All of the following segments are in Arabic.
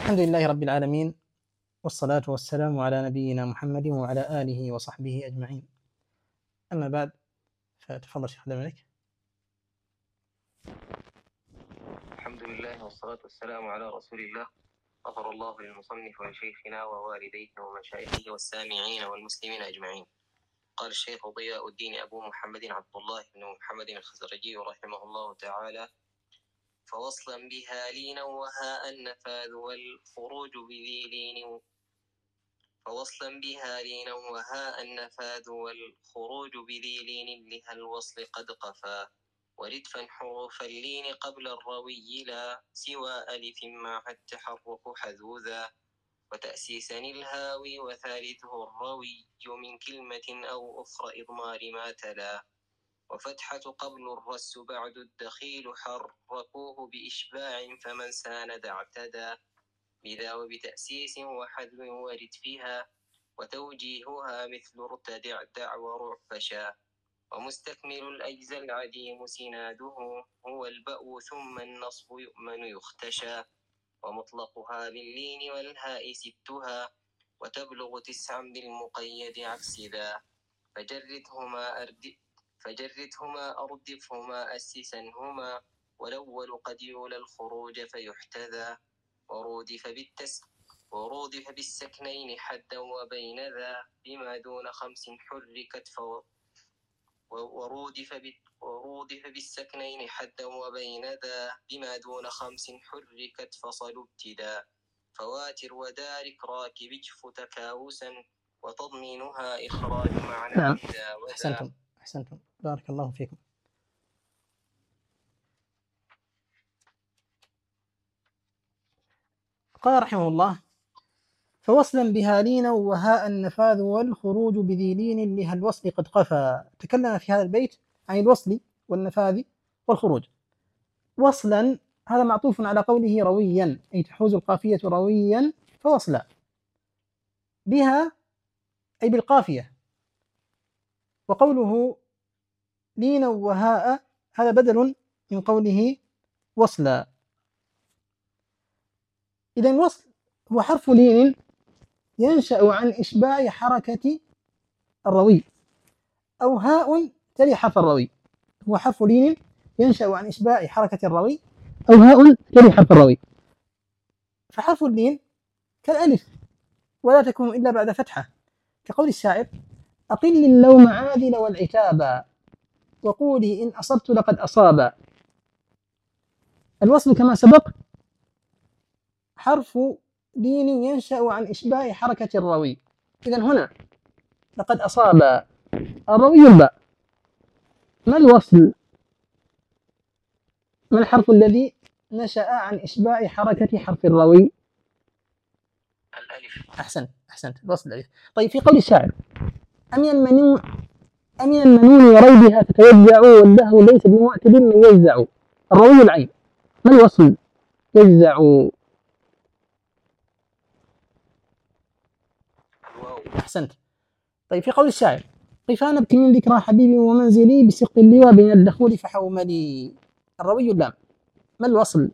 الحمد لله رب العالمين، والصلاة والسلام على نبينا محمد وعلى آله وصحبه أجمعين. أما بعد، فتفضل شيخ الملك. الحمد لله والصلاة والسلام على رسول الله. غفر الله للمصنف ولشيخنا ووالديه ومشايخه والسامعين والمسلمين أجمعين. قال الشيخ ضياء الدين أبو محمد عبد الله بن محمد الخزرجي رحمه الله تعالى: فوصلا بها لينا وهاء النفاذ والخروج بذي لين، فوصلا بها لينا وهاء النفاذ والخروج بذي لين لها الوصل قد قفا، وردفا حروف اللين قبل الروي لا سوى ألف مع التحرك حذوذا، وتأسيسا الهاوي وثالثه الروي من كلمة أو أخرى إضمار ما تلا، وفتحة قبل الرس بعد الدخيل حركوه بإشباع فمن ساند اعتدى، بذا وبتأسيس وحذف وردفها وتوجيهها مثل ارتدع دع ورعفشا، ومستكمل الأجزاء العديم سناده هو الباء ثم النصب يؤمن يختشى، ومطلقها باللين والهاء ستها وتبلغ 9 بالمقيد عكس ذا، فجردهما أردفهما أسسنهما، والأول قد يولى الخروج فيحتذى، ورودف بالسكنين حدا وبين ذا بما دون 5 حركت ورودف بالسكنين حدا وبين ذا بما دون 5 حركت فصل ابتدا، فواتر ودارك راكب اجف تكاوسا وتضمينها إخراج معنى. نعم، أحسنتم بارك الله فيكم. قال رحمه الله: فوصلا بها لينا وهاء النفاذ والخروج بذي لين لها الوصل قد قفا. تكلم في هذا البيت عن الوصل والنفاذ والخروج. وصلا هذا معطوف على قوله رويا، أي تحوز القافية رويا فوصلا. بها أي بالقافية. وقوله لينا وهاء هذا بدل من قوله وصلا. إذن الوصل هو حرف لين ينشأ عن إشباع حركة الروي، أو هاء تلي حرف الروي. هو حرف لين ينشأ عن إشباع حركة الروي أو هاء تلي حرف الروي. فحرف اللين كالألف ولا تكون إلا بعد فتحة، كقول الشاعر: أقل اللوم عاذل والعتابا وقولي إن أصبت لقد أصابا. الوصل كما سبق حرف لين ينشأ عن إشباع حركة الروي. إذن هنا لقد أصاب الروي الباء. ما الوصل؟ ما الحرف الذي نشأ عن إشباع حركة حرف الروي؟ الألف. أحسنت الوصل الألف. طيب، في قول الشاعر: أمن المنون وريبها تتوجع والدهر ليس بمعتد من يجزع. الروي العين. ما الوصل؟ يجزع. أحسنت. طيب، في قول الشاعر: قفا نبكي من ذكرى حبيبي ومنزلي بسقط اللواء بين الدخول فحوملي. الروي اللام. ما الوصل؟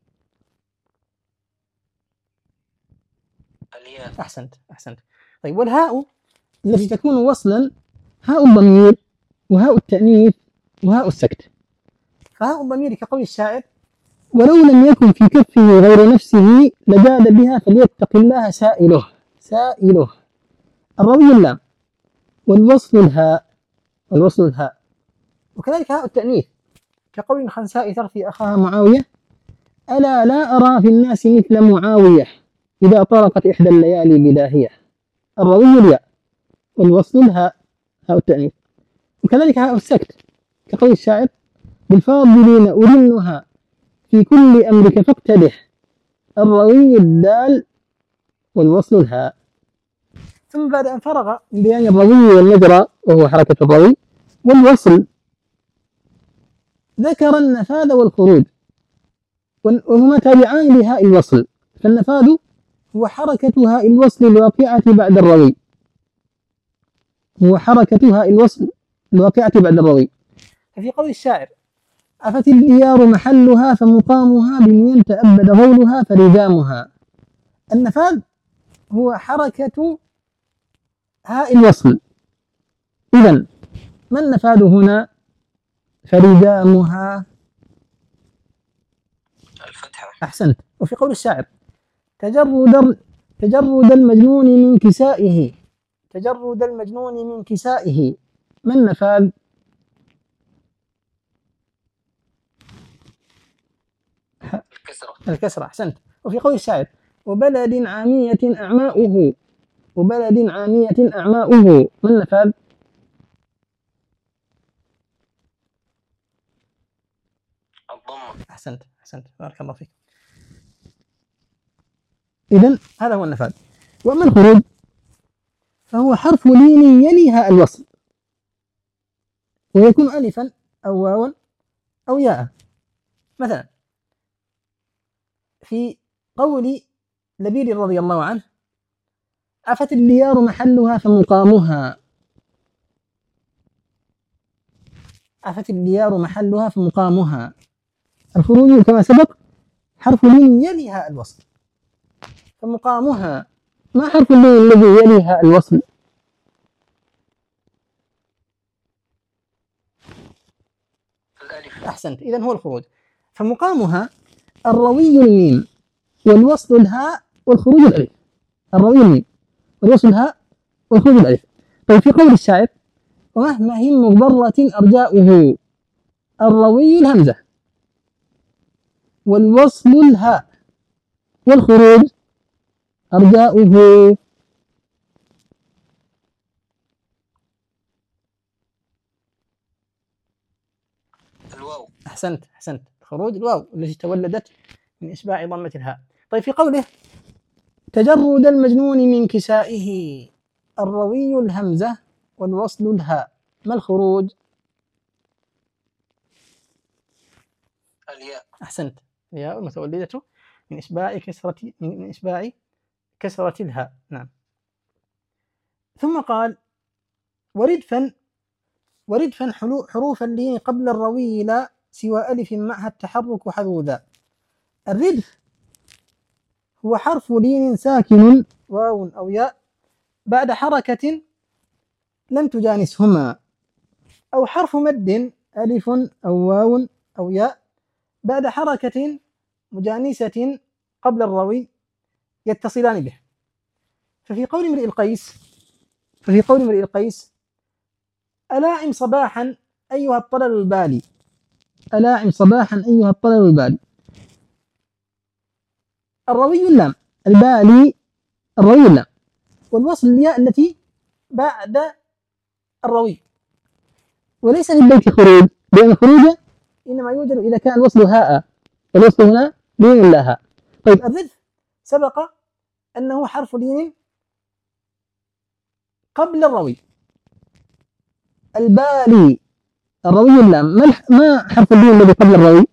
الياء. أحسنت. طيب، والهاء التي تكون وصلا هاء الضمير وهاء التأنيث وهاء السكت. فهاء الضمير كقول الشاعر: ولو لم يكن في كفه غير نفسه لجاد بها فليتق الله سائله. الروي اللام. والوصل الهاء. وكذلك هاء التأنيث كقول الخنساء ترثي أخاها معاوية: ألا لا أرى في الناس مثل معاوية إذا طرقت إحدى الليالي بداهية. الروي الياء. والوصل الهاء، هاء التأنيث. وكذلك هاء السكت كقول الشاعر: بالفاضلين أرنها في كل أمرك فاقتدح. الروي الدال والوصل الهاء. ثم بعد أن فرغ من بيان الروي والنجرى وهو حركة الروي والوصل، ذكر النفاذ والخروج، وهما تابعان لهاء الوصل. فالنفاذ هو حركة هاء الوصل الواقعة بعد الروي. ففي قول الشاعر: عفت الديار محلها فمقامها بمن تأبد غولها فرجامها. النفاذ هو حركة هاء الوصل. إذن ما النفاذ هنا؟ فلجامها الفتحة. أحسنت. وفي قول الشاعر تجرد المجنون من كسائه، تجرد المجنون من كسائه، ما النفاذ؟ الكسرة. أحسنت. وفي قول الشاعر وبلد عامية أعماؤه، وبلد عامية أعماؤه، ما النفاذ؟ الضمة. أحسنت بارك الله فيك. إذن هذا هو النفاذ. وأما الخروج فهو حرف لين يلي هاء الوصل، ويكون ألفا أو واوا أو ياء. مثلا في قول لبيد رضي الله عنه عفت الديار محلها فمقامها، عفت الديار محلها فمقامها. الخروج كما سبق حرف لين يلي هاء الوصل، فمقامها ما حرف اللين الذي يلي هاء الوصل؟ الألف. أحسنت. إذن هو الخروج. فمقامها الروي الميم والوصل الهاء والخروج الألف. الروي الميم والوصل الهاء والخروج الألف. طيب في قول الشاعر ومهما هم مغبرة أرجاؤه، الروي الهمزة والوصل الهاء والخروج أرجاؤه. الواو. أحسنت. خروج الواو التي تولدت من إشباع ضمة الهاء. طيب في قوله تجرد المجنون من كسائه، الروي الهمزة والوصل الهاء، ما الخروج؟ الياء. أحسنت. الياء المتولدة من إشباع كسرة الهاء. نعم. ثم قال وردفا حروف اللين قبل الروي لا سوى ألف معها التحرك حذوذا. الردف هو حرف لين ساكن واو أو ياء بعد حركة لم تجانسهما، أو حرف مد ألف أو واو أو ياء بعد حركة مجانسة قبل الروي يتصلان به. ففي قول امرئ القيس ألاعم صباحا أيها الطلل البالي، ألاعم صباحا أيها الطلل البالي، الروي اللام، البالي الروي اللام، والوصل الياء التي بعد الروي. وليس للبيت خروج، لأن الخروج إنما يوجد إذا كان الوصل هاء، والوصل هنا لين لا هاء. طيب الردف سبق أنه حرف لين قبل الروي. البالي الروي اللام، ما حرف اللين الذي قبل الروي؟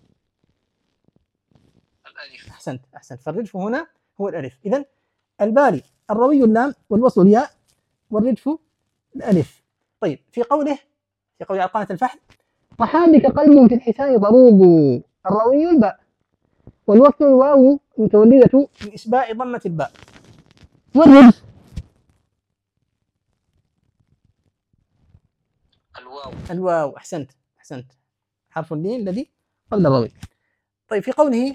الألف. أحسنت. فالردف هنا هو الألف. إذن البالي الروي اللام والوصل الياء والردف الألف. طيب في قوله علقمة الفحل وحادك قلب في الحسان ضروب، الروي الباء والوصل الواو متولدة من إشباع ضمة الباء. والردف الواو. أحسنت. حرف اللين الذي قبل الروي. طيب في قوله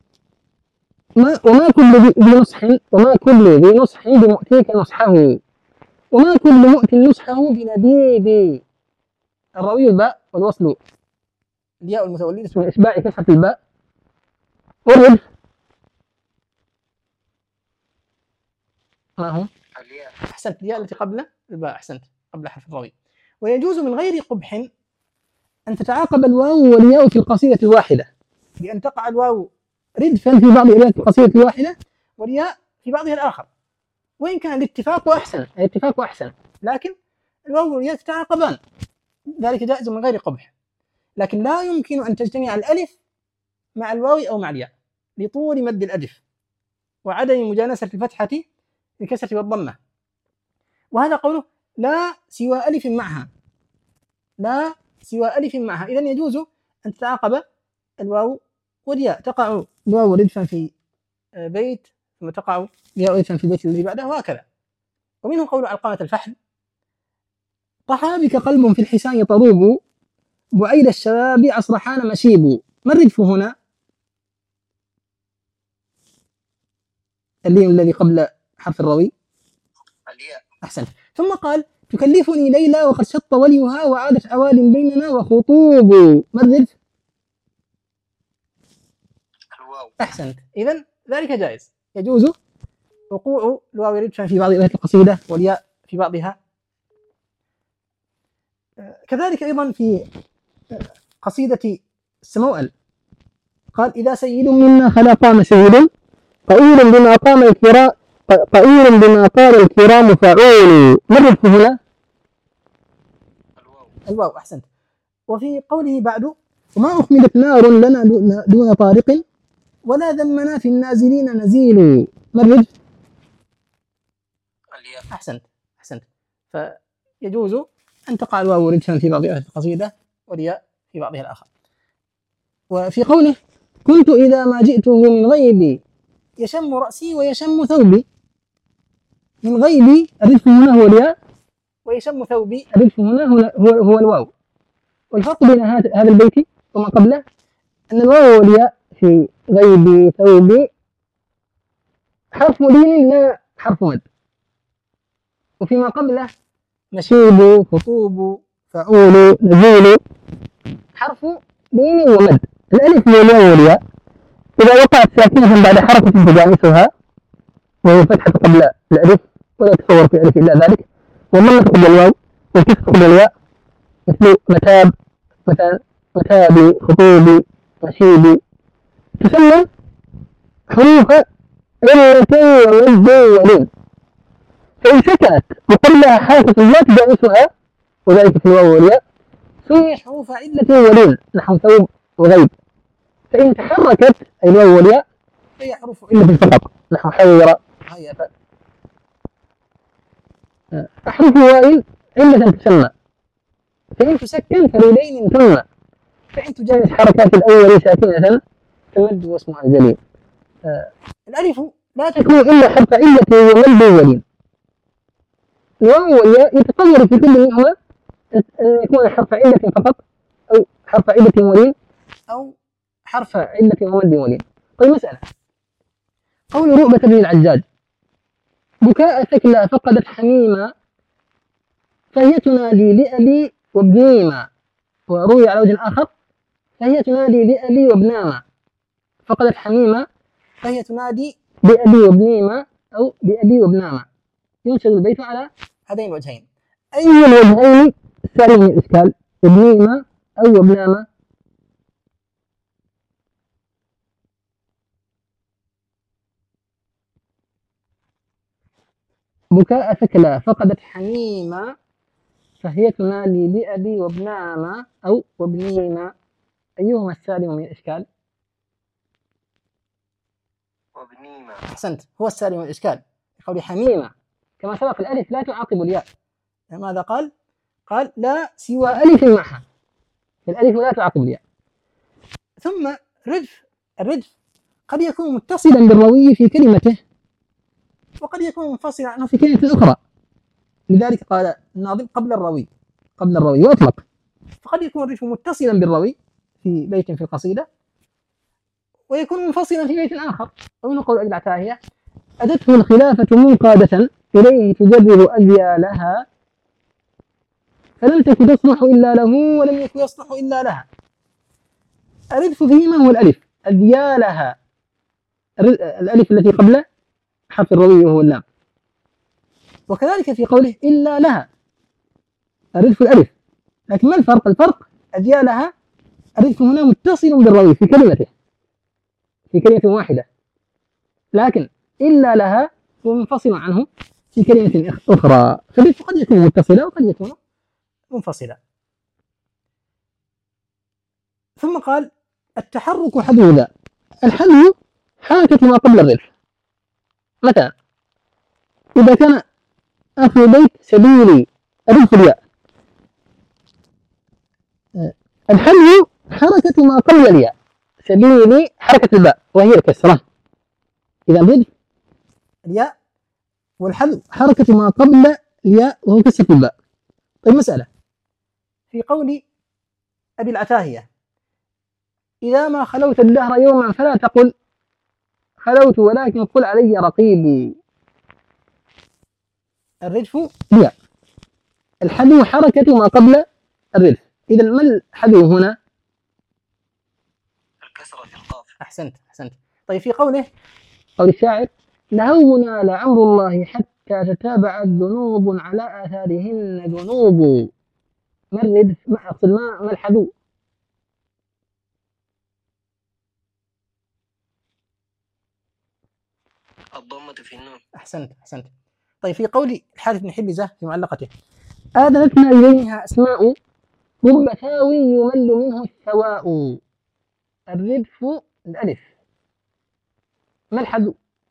وما كل ذي نصح بمؤتيك نصحه، وما كل مؤت نصحه بنديد، الروي الباء والوصل الياء المتولدة من إشباع كسرة الباء. والردف ما هو؟ الياء. أحسنت. الياء التي قبل الباء. أحسنت. قبل حرف الروي. ويجوز من غير قبح أن تتعاقب الواو والياء في القصيدة الواحدة، بأن تقع الواو ردفا في بعض أبيات القصيدة الواحدة والياء في بعضها الآخر، وإن كان الاتفاق أحسن، لكن الواو والياء تتعاقبان، ذلك جائز من غير قبح. لكن لا يمكن أن تجتمع الألف مع الواو أو مع الياء لطول مد الألف وعدم مجانسة الفتحة للكسرة والضمة. وهذا قوله لا سوى ألف معها، إذن يجوز أن تتعاقب الواو والياء. تقع الواو ردفا في بيت ثم تقع ياء في البيت الذي بعده، وهكذا. ومنه قول علقمة الفحل: طحى بك قلب في الحسان طروب، بعيد الشباب عصرحان مشيب. ما الردف هنا؟ اللين الذي قبل حرف الروي. أحسنت. ثم قال: تكلفني ليلى وقد شط وليها، وعادت عوال بيننا وخطوب. ما الردف؟ أحسنت. إذن ذلك جائز، يجوز وقوع الواو ردفا في بعض آيات القصيدة والياء في بعضها. كذلك أيضا في قصيدة السموأل قال: إذا سيد منا خلا قام سيد، قائل بما قام الكرام، قائل بما قال الكرام فعول. ما الردف هنا؟ الواو. أحسنت. وفي قوله بعد: وما أخمدت نار لنا دون طارق، ولا ذمنا في النازلين نزيل. ما الردف؟ أحسنت. فيجوز أن تقع الواو ردفا في بعض آيات القصيدة والياء في بعضها الآخر. وفي قوله: كنت إذا ما جئته من غيبي يشم رأسي ويشم ثوبي. من غيبي الردف هنا هو الياء، ويشم ثوبي الردف هنا هو الواو. والفرق بين هذا البيت وما قبله أن الواو والياء في غيبي ثوبي حرف لين لا حرف مد، وفيما قبله مشيب خطوب فعول نزول حرف لين ومد. الألف والواو والياء إذا وقعت ساكنة بعد حركة تجانسها وهي فتحة قبل الألف، ولا يتصور في الألف إلا ذلك، ومنة قبل الواو والكسر قبل الياء، مثل متاب مثلا، متابي خطوبي مشيبي، تسمى حروف علة ومد ولين. فإن سكنت وقبلها حركة لا تجانسها وذلك في الواو والياء سمي حروف علة ولين نحو ثوب وغيب. فإن تحركت الواو والياء فهي حروف علة فقط نحو حيرة هيفة. أحرف وائل علة تسمى، فإن تسكن فليلين ثم، فإن تجانس حركات الأول ساكنة تمد واسمها الجليل. الألف لا تكون إلا حرف علة ومد ولين. الواو والياء يتطور في كل منهما أن يكون حرف علة فقط، أو حرف علة ولين، أو حرف علة ومد ولين. طيب مسألة: قول رؤبة بن العجاج: بكاء ثكلى فقدت حميما، فهي تنادي لأبي وابنيما. وروي على وجه آخر: فهي تنادي لأبي وابناما. فقدت حميما فهي تنادي بأبي وابنيما أو بأبي وابناما. ينشد البيت على هذين الوجهين. أي الوجهين سالم من الإشكال؟ ابنيما أو وابناما؟ بكاء ثكلى فقدت حميما، فهي تنادي بأبي وابناما أو وابنيما. أيهما السالم من الإشكال؟ وابنيما. أحسنت، هو السالم من الإشكال. قول حميمة كما سبق الألف لا تعاقب الياء. ماذا قال؟ قال: لا سوى ألف معها، الألف لا تعاقب الياء. ثم الردف قد يكون متصلا بالروي في كلمته، وقد يكون منفصلا عنه في كلمة أخرى. لذلك قال الناظم: قبل الروي وأطلق. فقد يكون الردف متصلا بالروي في بيت في القصيدة، ويكون منفصلا في بيت آخر. ومن قول أبي العتاهية: أتته الخلافة منقادة إليه تجرب أذيالها، فلم تك تصلح إلا له ولم يك يصلح إلا لها. الردف فيهما هو الألف، أذيالها الألف التي قبل حرف الروي وهو اللام. وكذلك في قوله إلا لها الردف الألف. لكن ما الفرق؟ الفرق أذيالها الردف هنا متصل بالروي في كلمته، في كلمة واحدة، لكن إلا لها هو منفصل عنه في كلمة أخرى. فالردف قد يكون متصلا وقد يكون منفصلا. ثم قال: التحرك حذو ذا. الحذو حركة ما قبل الردف. مثلا إذا كان آخر بيت سبيلي الردف الياء، الحذو حركة ما قبل الياء، سبيلي حركة الباء وهي الكسرة. إذا الردف الياء، والحذف حركة ما قبل الياء وهو كسر الباء. طيب مسألة في قول أبي العتاهية: إذا ما خلوت الدهر يوما فلا تقل خلوت ولكن قل علي رقيبي. الردف الياء، الحذف حركة ما قبل الردف. إذا ما الحذف هنا؟ الكسرة في القاف. أحسنت. طيب في قول الشاعر: لهونا لعمر الله حتى تتابعت ذنوب على آثارهن ذنوب. ما الردف؟ ما الحذو؟ الضمة في النون. أحسنت. طيب في قول الحارث بن حبزة في معلقته: آذنتنا إليها أسماء رب ثاوي يمل منه الثواء. الردف الألف، ما الحذو؟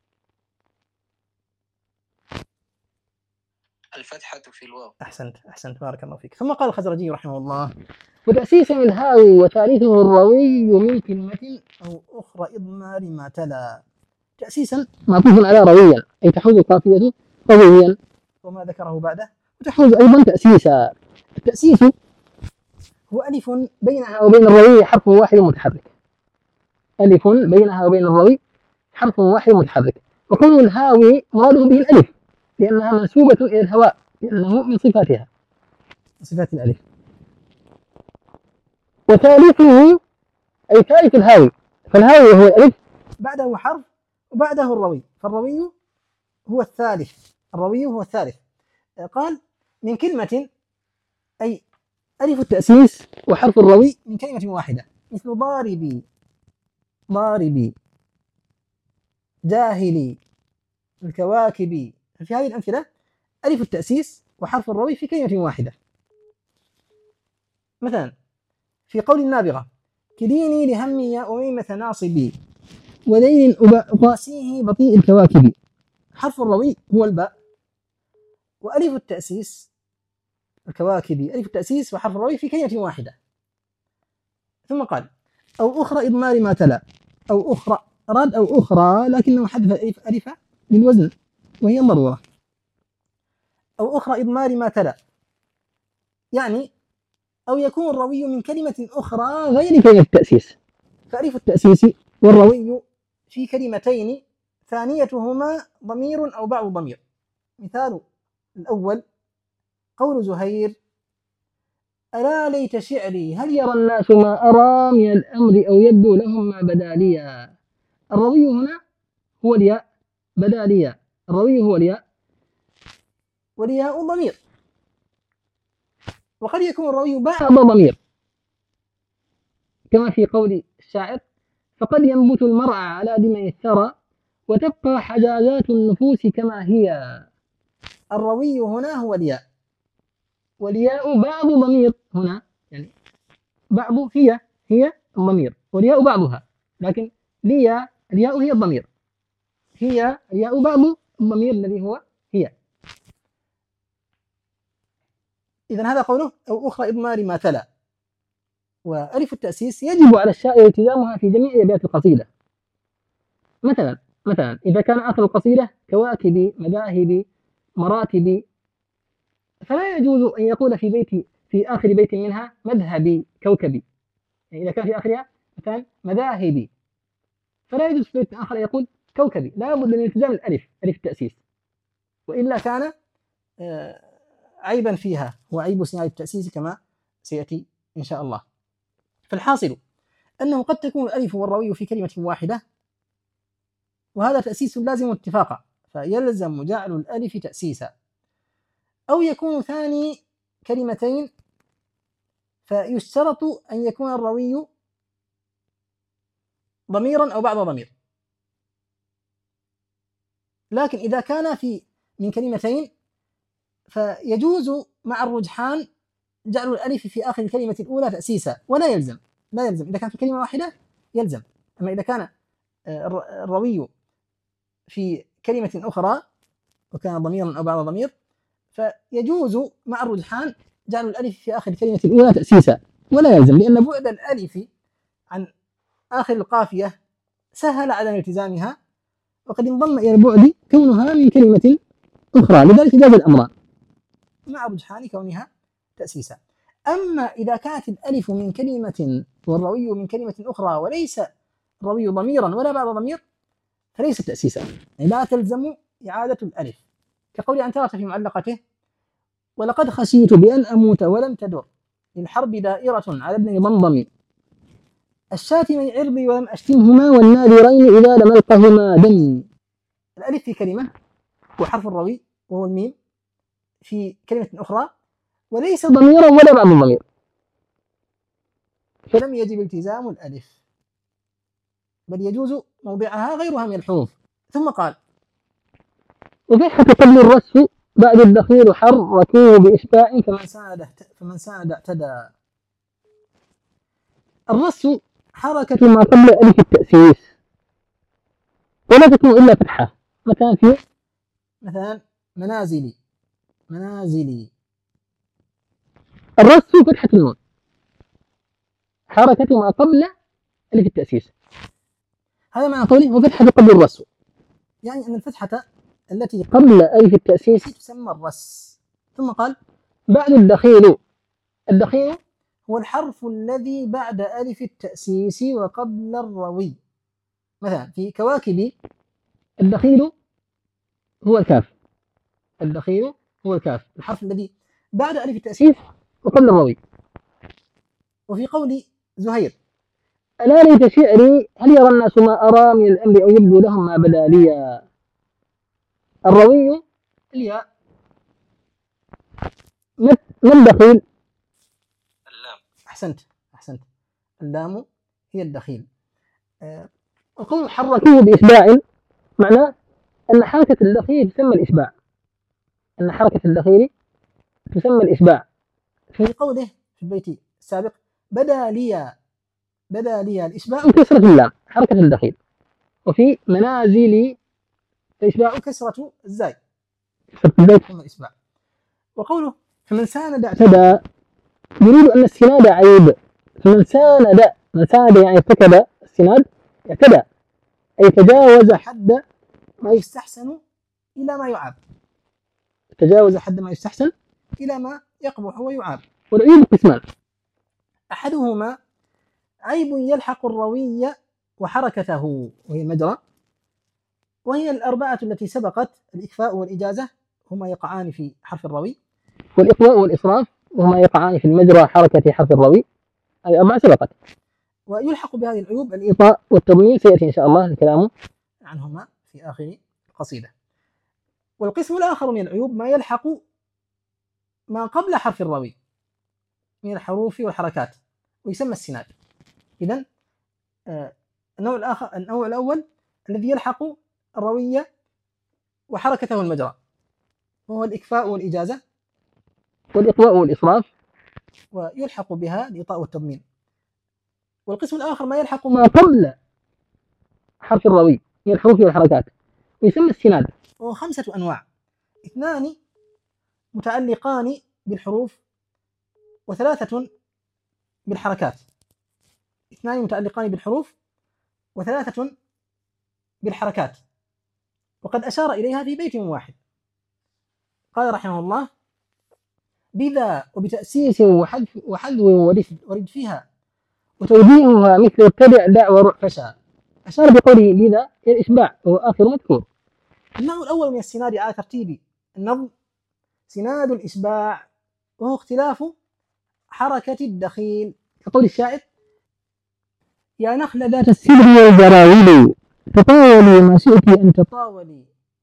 الفتحة في الواو. أحسنت بارك الله فيك. ثم قال الخزرجي رحمه الله: وتأسيس الهاوي وثالثه الروي من كلمة أو أخرى إضمار ما تلا. تأسيسا معطوف على رويا، أي تحوز القافية رويا وما ذكره بعده، وتحوز أيضا تأسيسا. التأسيس هو ألف بينها وبين الروي حرف واحد متحرك. ألف بينها وبين الروي حرف واحد متحرك. وكون الهاوي مراده به الألف لأنها منسوبة إلى الهواء، لأنه من صفاتها، من صفات الألف. وثالثه أي ثالث الهاوي، فالهاوي هو الألف بعده حرف وبعده الروي، فالروي هو الثالث. قال من كلمة، أي ألف التأسيس وحرف الروي من كلمة واحدة، مثل ضاربي جاهلي الكواكب. في هذه الأمثلة ألف التأسيس وحرف الروي في كلمة واحدة. مثلا في قول النابغة: كديني لهمي يا أميمة ناصبي وليل أقاسيه بطيء الكواكب. حرف الروي هو الباء، وألف التأسيس الكواكب ألف التأسيس وحرف الروي في كلمة واحدة. ثم قال: أو أخرى إضمار ما تلا. أو أخرى أراد أو أخرى لكنه حذف ألف للوزن وهي ضرورة. أو أخرى إضمار ما تلا، يعني أو يكون الروي من كلمة أخرى غير كلمة التأسيس. فألف التأسيس والروي في كلمتين ثانيتهما ضمير أو بعض ضمير. مثال الأول قول زهير: ألا ليت شعري هل يرى الناس ما أرى من الأمر أو يبدو لهم ما بدا لي. الروي هنا هو الياء، بدا لي. الروي هو الياء، والياء ضمير. وقد يكون الروي بعض ضمير، كما في قول الشاعر: فقد ينبت المرعى على دماء الثرى وتبقى حجازات النفوس كما هي. الروي هنا هو الياء، والياء بعض ضمير هنا، يعني بعض هي الضمير والياء بعضها، لكن الياء هي الضمير، هي الياء بعض الضمير الذي هو هي. إذن هذا قوله: أو أخرى إضمار ما تلا. وألف التأسيس يجب على الشاعر التزامها في جميع أبيات القصيدة. مثلا إذا كان آخر القصيدة كواكبي مذاهبي مراتبي، فلا يجوز أن يقول في آخر بيت منها مذهبي كوكبي. يعني إذا كان في آخرها مثلا مذاهبي، فلا يجوز في بيت آخر يقول كوكبي، لا بد من التزام ألف التأسيس، وإلا كان عيبا فيها، وعيب صناعة التأسيس كما سيأتي إن شاء الله. فالحاصل أنه قد تكون الألف والروي في كلمة واحدة، وهذا تأسيس لازم اتفاقا، فيلزم جعل الألف تأسيسا. أو يكون ثاني كلمتين، فيشترط أن يكون الروي ضميرا أو بعض ضمير. لكن إذا كان من كلمتين فيجوز مع الرجحان جعل الألف في آخر الكلمة الأولى تأسيسا، ولا يلزم إذا كان في كلمة واحدة يلزم. أما إذا كان الروي في كلمة أخرى وكان ضميرا أو بعض ضمير، فيجوز مع الرجحان جعل الألف في آخر الكلمة الأولى تأسيسا، ولا يلزم، لأن بعد الألف عن آخر القافية سهل عدم التزامها وقد انضم إلى البعد كونها من كلمة أخرى، لذلك جاز الأمران مع رجحان كونها تأسيسا. أما إذا كانت الألف من كلمة والروي من كلمة أخرى وليس الروي ضميرا ولا بعض ضمير فليس تأسيسا، يعني لا تلزم إعادة الألف، كقول عنترة في معلقته: ولقد خشيت بأن أموت ولم تدر للحرب دائرة على ابن ضمضم، الشاتم عرضي ولم أشتمهما والنادرين إذا لم ألقهما دمي. الألف في كلمة وحرف الروي وهو الميم في كلمة أخرى وليس ضميرا ولا بعض الضمير، فلم يجب التزام الألف، بل يجوز موضعها غيرها من الحروف. ثم قال: وفتحة قبل الرسم بعد الدخيل حركوه بإشباع فمن ساند اعتدى. الرسم حركة ما قبل ألف التأسيس ولا تكون إلا فتحة، مكان فيه مثلا منازلي، الرسم فتحة النون، حركة ما قبل ألف التأسيس، هذا معنى قوله وفتحة قبل الرسم، يعني أن الفتحة التي قبل ألف التأسيس تسمى الرس. ثم قال: بعد الدخيل هو الحرف الذي بعد ألف التأسيس وقبل الروي. مثلا في كواكب الدخيل هو الكاف، الحرف الذي بعد ألف التأسيس وقبل الروي. وفي قول زهير: ألا ليت شعري هل يرى الناس ما أرى من الأمر أو يبدو لهم ما بدا لي. الروي الياء، ما الدخيل؟ اللام. أحسنت، اللام هي الدخيل. وقول حركوه بإشباع معناه أن حركة الدخيل تسمى الإشباع، في قوله في البيت السابق: بدا لي الإشباع كسرة اللام حركة الدخيل، وفي منازلي الإشباع كسرة الزاي ثم الإشباع. وقوله فمن ساند اعتدى يريد أن السناد عيب، فمن ساند يعني ارتكب السناد، اعتدى أي تجاوز حد ما يستحسن إلى ما يعاب، إلى ما يقبح ويعاب. والعيوب قسمان: أحدهما عيب يلحق الروي وحركته وهي المجرى، وهي الأربعة التي سبقت: الإكفاء والإجازة هما يقعان في حرف الروي، والإقواء والإصراف وهما يقعان في المجرى حركة حرف الروي، هذه أربعة سبقت. ويلحق بهذه العيوب الإيطاء والتضمين، سيأتي إن شاء الله الكلام عنهما في آخر القصيدة. والقسم الآخر من العيوب ما يلحق ما قبل حرف الروي من الحروف والحركات ويسمى السناد. إذن النوع الأول الذي يلحق الروي وحركته المجرى وهو الإكفاء والإجازة والإقواء والإصراف، ويلحق بها الإيطاء والتضمين. والقسم الآخر ما يلحق ما قبل حرف الروي من الحروف والحركات ويسمى السناد، وهو 5 أنواع: 2 متعلقان بالحروف و3 بالحركات، 2 متعلقان بالحروف و3 بالحركات. وقد أشار إليها في بيت واحد، قال رحمه الله: بذا وبتأسيس وحذف ورد فيها وتوجيهها مثل ابتدع دع وروح فشى. أشار بقوله بذا إلى الإشباع وهو آخر مذكور. النوع الأول من السناد على ترتيب النظم سناد الإشباع، وهو اختلاف حركة الدخيل، كقول الشاعر: يا نخل ذات السدر والجراويل تطاولي ما شئت أن تطاولي.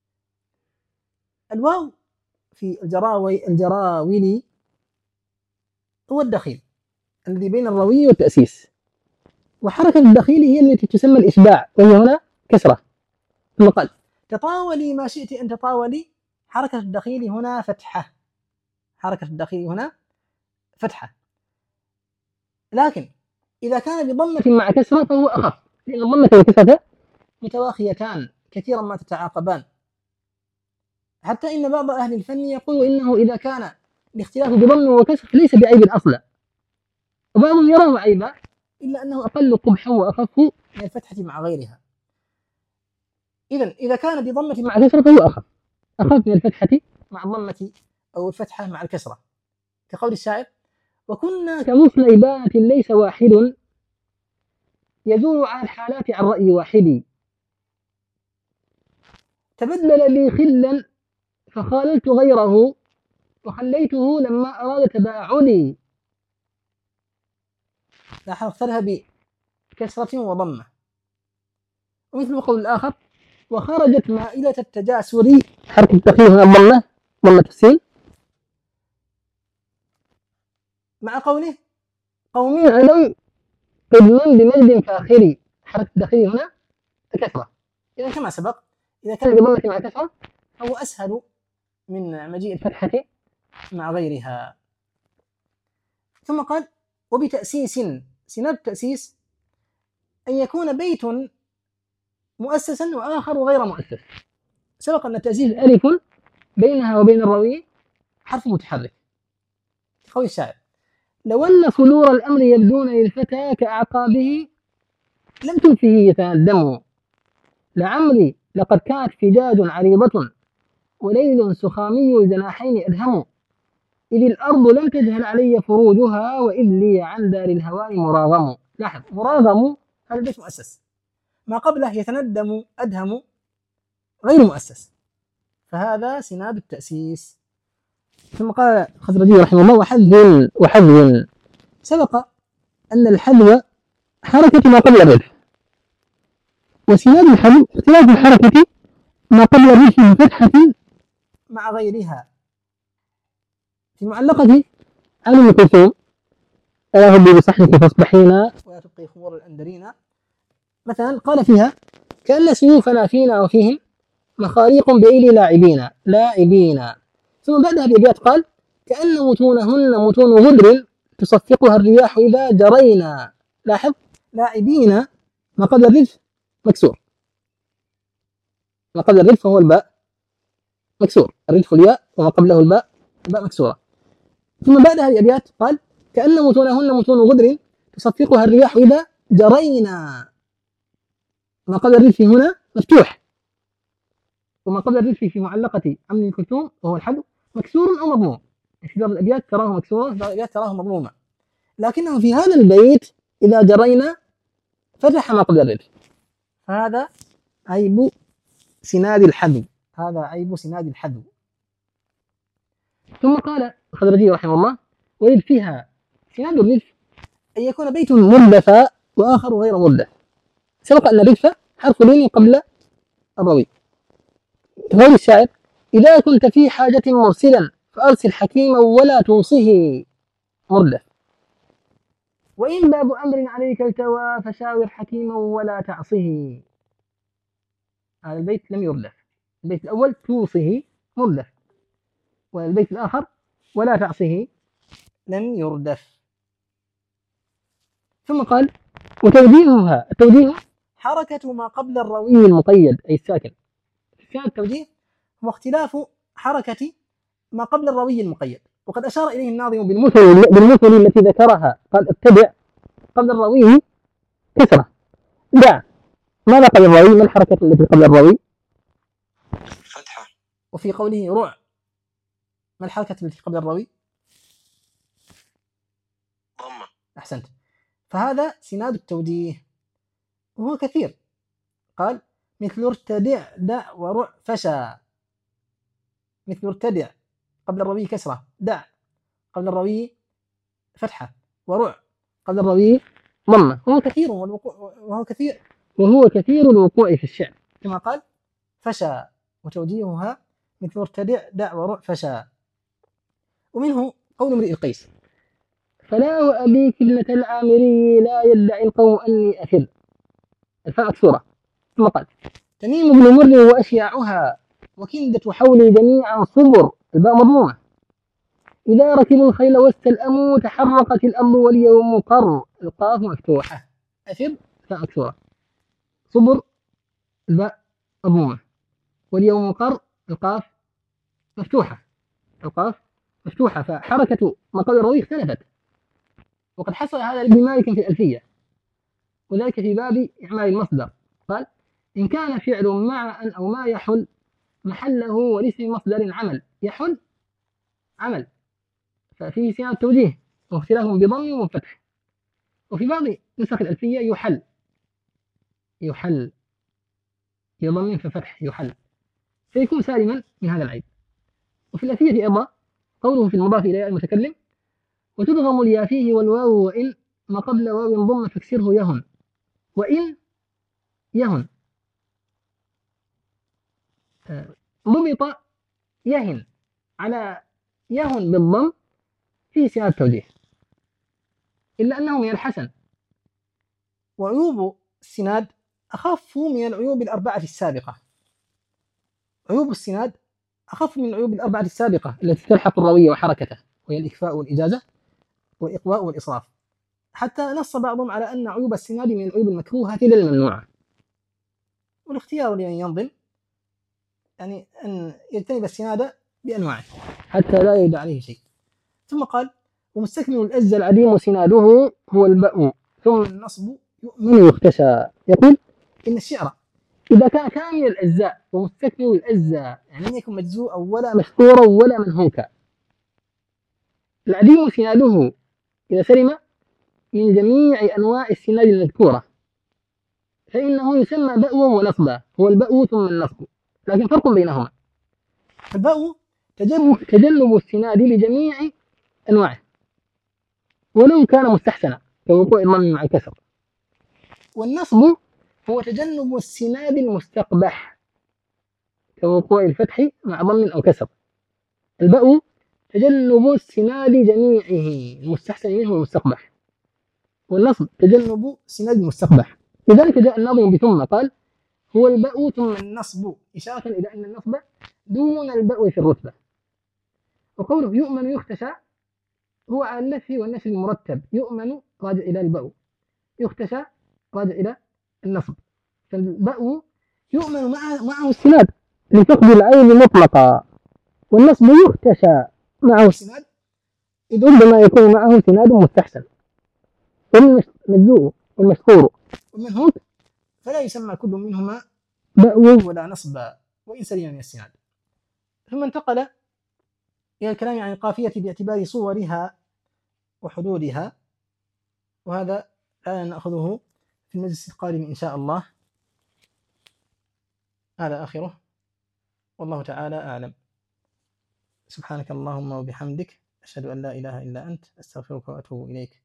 الواو في الجراويل هو الدخيل الذي بين الروي والتأسيس، وحركة الدخيل هي التي تسمى الإشباع وهي هنا كسرة. ثم قال: تطاولي ما شئت أن تطاولي، حركة الدخيل هنا فتحة، لكن إذا كان بضمة مع كسرة فهو أخف، لأن الضمة والكسرة متواخيتان كثيرا ما تتعاقبان، حتى إن بعض أهل الفن يقول إنه إذا كان الاختلاف بضم وكسر ليس بعيب أصلا، وبعضهم يراه عيبا إلا أنه أقل قبحا وأخف من الفتحة مع غيرها. إذا كان بضمة مع كسرة فهو أخف من الفتحة مع الضمة أو الفتحة مع الكسرة، كقول الشاعر: وكنا كمثل إبانة ليس واحد يدور على الحالات عن رأي واحد، تبدل لي خلا فخاللت غيره وخليته لما أراد تباعدي. لاحظ اختارها بكسرة وضمة. ومثل القول الآخر: وخرجت مائلة التجاسر، حركة التخفيف من الضمة ضمة السين، مع قوله: قومي علم قبل بمجد فاخري، حركة التخفيف هنا كسرة. إذا كما سبق إذا كان بضمة مع كسرة فهو أسهل من مجيء الفتحة مع غيرها. ثم قال: وبتأسيس، سناد التأسيس أن يكون بيت مؤسسا وآخر غير مؤسس. سبق أن التأسيس ألف بينها وبين الروي حرف متحرك، قول الشاعر: لو أن صدور الأمر يبدون للفتى كأعقابه لم تلفه يتندم، لعمري لقد كانت فجاج عريضة وليل سخامي الجناحين أدهم، إذ الأرض لم تجهل علي فروجها وإذ لي عن دار الهواء مراغم. لاحظ مراغم هذا البيت مؤسس، ما قبله يتندم أدهم غير مؤسس، فهذا سناد التأسيس. ثم قال الخزرجي رحمه الله: وحذو. سبق أن الحذو حركة ما قبل الرفع، وسناد الحذو اختلاف الحركة ما قبل الرفع بفتحة مع غيرها. في معلقة عن أم كلثوم: ألا هبي بصحنك فاصبحينا ولا تبقي خمور الأندرين، مثلا قال فيها: كأن سيوفنا فينا وفيهم مخاريق بأيدي لاعبين. ثم بعدها بأبيات قال: كأن متونهن متون غدر تصفقها الرياح إذا جرينا. لاحظ لاعبين ما قبل الرجل مكسور، ما قبل الرجل فهو الباء مكسور، الرجل الياء وما قبله الباء مكسورة. ثم بعدها بأبيات قال: كأن متونهن متون غدر تصفقها الرياح إذا جرينا، ما قبل الرجل هنا مفتوح، وما قبل الرجل في معلقة عم كلثوم وهو الحذو مكسور أو مضموم. في بعض الأبيات تراه مكسورا، في بعض الأبيات تراه مضموما، لكنه في هذا البيت إذا جرينا فتح ما قبل الرجل، هذا عيب سناد الحذو، هذا عيب سناد الحذو. ثم قال الخزرجي رحمه الله: ويد فيها سناد الرجل أن يكون بيت مردفا وآخر غير مردف. سبق أن الرجف حرف لين قبل الروي، قول الشاعر: إذا كنت في حاجة مرسلا فأرسل حكيما ولا توصه مردف، وإن باب أمر عليك التوى فشاور حكيما ولا تعصه. هذا البيت لم يردف، البيت الأول توصه مردف، والبيت الآخر ولا تعصه لم يردف. ثم قال: وتوجيهها، التوجيه حركة ما قبل الروي المقيد أي الساكن. كان التوجيه هو اختلاف حركة ما قبل الروي المقيد، وقد أشار إليه الناظم بالمثل التي ذكرها، قال: اتبع قبل الروي كسرة، دع ماذا قبل الروي؟ ما الحركة التي قبل الروي؟ فتحة. وفي قوله رع ما الحركة التي قبل الروي؟ ضمة. أحسنت. فهذا سناد التوجيه وهو كثير، قال: مثل ارتدع دع ورع فشى، مثل ارتدع قبل الروي كسرة، دع قبل الروي فتحة، ورع قبل الروي ضمة. وهو كثير الوقوع في الشعر، كما قال: فشى، وتوجيهها مثل ارتدع دع ورع فشى. ومنه قول امرئ القيس: فلا وأبيك ابنة العامري لا يدعي القوم أني أفل، الفاء مكسورة. ثم قال: تميم بن مر وأشياعها وكندة حولي جميعا صبر، الباء مضمومة. إذا ركبوا الخيل واستلأموا تحرقت الأرض واليوم قر، القاف مفتوحة. أفر الفاء مكسورة، صبر الباء مضمومة، واليوم قر القاف مفتوحة، فحركة ما قبل الروي اختلفت، وقد حصل هذا لابن مالك في الألفية، وذلك في باب إعمال المصدر. قال: إن كان فعل مع أن أو ما يحل محله والاسم مصدر عمل. يحل عمل، ففيه صيغة توجيه واختلاف بضم وفتح. وفي بعض نسخ الألفية يحل، يحل بضم ففتح يحل، فيكون سالما من هذا العيب. وفي الألفية أيضا قوله في المضاف إلى المتكلم: وتدغم اليا فيه والواو وإن ما قبل واو ضم فاكسره يهن. وإن يهن ضبط يهن على يهن بالضم في صيغة توجيه، إلا أنه من الحسن. وعيوب السناد أخف من العيوب الأربعة السابقة. عيوب السناد أخف من العيوب الأربعة السابقة التي تلحق الراوي وحركته، وهي الإكفاء والإجازة والإقواء والإصراف. حتى نص بعضهم على أن عيوب السناد من العيوب المكروهة لا الممنوعة. والاختيار لمن ينظم يعني أن يجتنب السناد بأنواعه حتى لا يرد عليه شيء. ثم قال: ومستكمل الأز العديم سناده هو الباء ثم النصب يؤمن يختشى. يقول إن الشعر إذا كان كامل الأجزاء ومستكمل الأجزاء يعني لم يكن مجزوءا ولا مشكورا ولا منهوكا، العديم سناده إذا سلم من جميع أنواع السناد المذكورة فإنه يسمى بأوا ونصبا. هو البأو ثم النصب، لكن فرق بينهما: البأو تجنب السناد لجميع أنواعه ولو كان مستحسنا كوقوع الضم مع الكسر. والنصب هو تجنب السناد المستقبح كوقوع الفتح مع ضم أو كسر. الباء تجنب السناد جميعه المستحسن منه والمستقبح، والنصب تجنب السناد المستقبح. لذلك جاء الناظم بثم قال: هو الباء ثم النصب، إشارة إلى أن النصب دون الباء في الرتبة. وقوله يؤمن يختشى هو على النفي والنفي المرتب، يؤمن راجع إلى الباء، يختشى راجع إلى النصب. فالباء يؤمن معه السناد لفقد العين مطلقا، والنصب يختشى معه السناد إذ ربما يكون معه سناد مستحسن والمجزوء والمشكور والمنهوك، فلا يسمى كل منهما باء ولا نصبا وإن سلم من السناد. ثم انتقل إلى الكلام عن القافية باعتبار صورها وحدودها، وهذا لا نأخذه في المجلس القادم إن شاء الله. هذا آخره، والله تعالى أعلم. سبحانك اللهم وبحمدك، أشهد أن لا إله إلا أنت، أستغفرك وأتوب إليك.